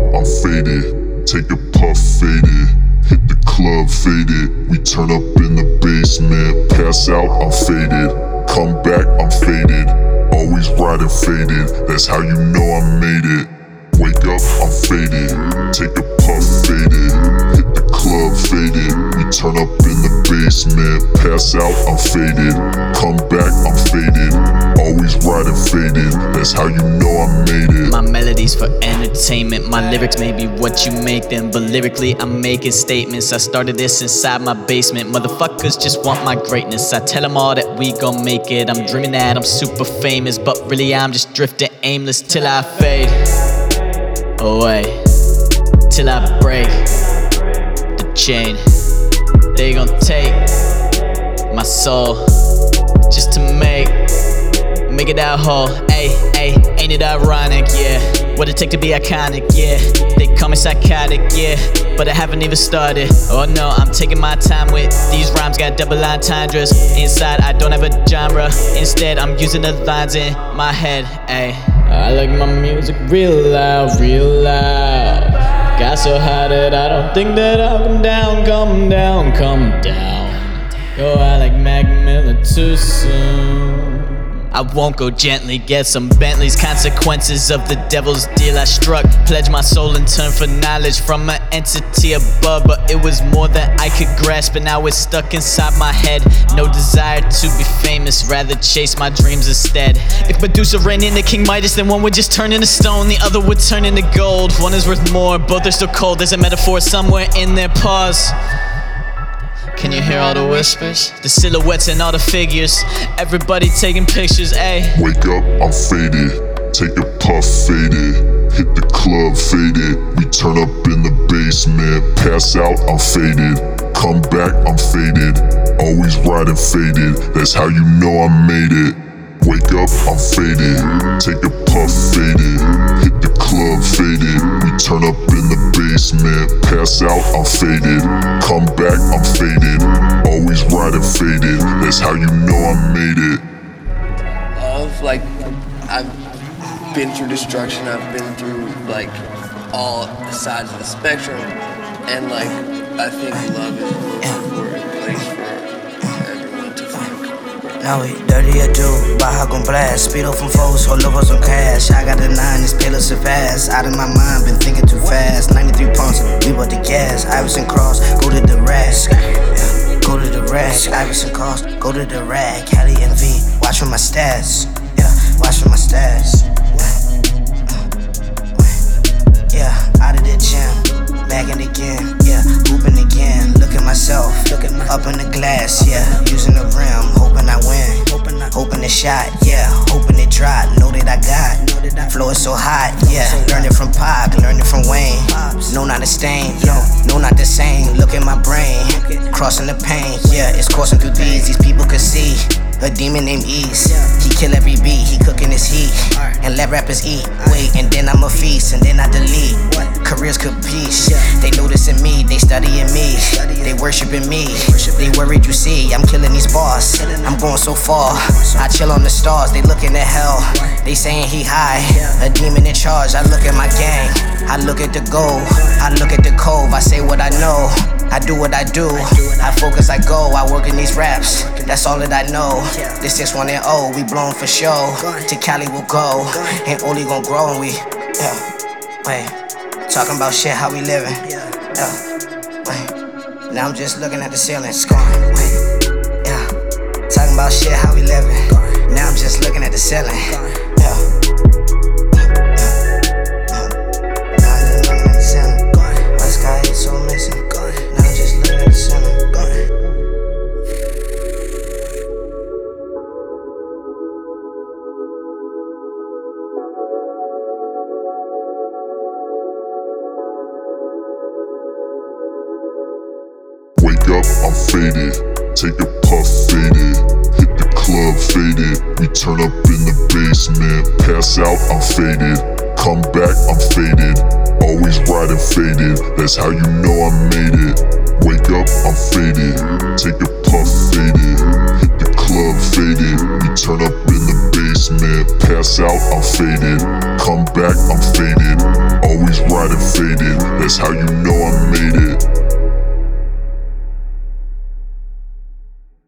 I'm faded. Take a puff, faded. Hit the club, faded. We turn up in the basement. Pass out, I'm faded. Come back, I'm faded. Always riding faded. That's how you know I made it. Wake up, I'm faded. Take a puff, faded. Hit the club, faded. We turn up in the basement. Pass out, I'm faded. Come back, I'm faded. Always riding faded. That's how you know I made it. My melodies for entertainment. My lyrics may be what you make them, but lyrically I'm making statements. I started this inside my basement. Motherfuckers just want my greatness. I tell them all that we gon' make it. I'm dreaming that I'm super famous, but really I'm just drifting aimless till I fade away, till I break the chain. They gon' take my soul just to make it out whole. Ayy, ain't it ironic, yeah? What it take to be iconic, yeah? They call me psychotic, yeah, but I haven't even started. Oh no, I'm taking my time with these rhymes, got double entendres. Inside I don't have a genre, instead I'm using the lines in my head, ayy. I like my music real loud, real loud. Got so high that I don't think that I'll come down, come down, come down. Go out like Mac Miller too soon. I won't go gently, get some Bentleys. Consequences of the devil's deal I struck. Pledge my soul and turn for knowledge from an entity above. But it was more than I could grasp, and now it's stuck inside my head. No desire to be famous, rather chase my dreams instead. If Medusa ran into King Midas, then one would just turn into stone, the other would turn into gold. One is worth more, both are still cold. There's a metaphor somewhere in their pause. Can you hear all the whispers? The silhouettes and all the figures. Everybody taking pictures, ayy. Wake up, I'm faded. Take a puff, faded. Hit the club, faded. We turn up in the basement. Pass out, I'm faded. Come back, I'm faded. Always riding faded. That's how you know I made it. Wake up, I'm faded. Take a puff, faded. Hit the club, faded. We turn up in the basement. Pass out, I'm faded. Come back, I'm faded. Always riding faded. That's how you know I made it. Like, I've been through destruction. I've been through like all sides of the spectrum, and like I think love is for a place for everyone to find. Now we dirty or do, baja con blast. Speed up from foes, all over some cash. I got the 9, this pillar surpass. Out of my mind, been thinking too fast. 93 pounds, we bought the gas. Iverson Cross, go to the rack. Yeah, go to the rack. Iverson Cross, go to the rack. Cali and V, watch for my stats. Yeah, watch for my stats. Yeah, out of the gym, back in again. Yeah, hooping again. Look at myself, up in the glass. Yeah, using the rim, hoping I win. Hoping the shot, yeah, hoping it drop. Know that I got, flow is so hot, yeah. Learned it from Pac, learned it from Wayne. No, not a stain, yo, no, not the same. Look at my brain, crossing the pain, yeah. It's coursing through these people could see. A demon named East, he kill every beat, he cooking his heat. And let rappers eat, wait, and then I'ma feast, and then I delete. Careers compete, they noticing me, they studying me, they worshiping me. They worried you see, I'm killing these bars, I'm going so far. I chill on the stars, they looking at hell, they saying he high, a demon in charge. I look at my gang, I look at the goal, I look at the cove, I say what I know, I do what I do, I focus, I go, I work in these raps, that's all that I know. This 610, we blown for show, to Cali we'll go, and only gon' grow, and we, wait, talking about shit, how we living, wait, now I'm just looking at the ceiling, scoring, wait, talking about shit, how we living, now I'm just looking at the ceiling, Wake up, I'm faded. Take a puff, faded. Hit the club, faded. We turn up in the basement. Pass out, I'm faded. Come back, I'm faded. Always riding faded. That's how you know I made it. Wake up, I'm faded. Take a puff, faded. Hit the club, faded. We turn up in the basement. Pass out, I'm faded. Come back, I'm faded. Always riding fried and faded. That's how you know I made it.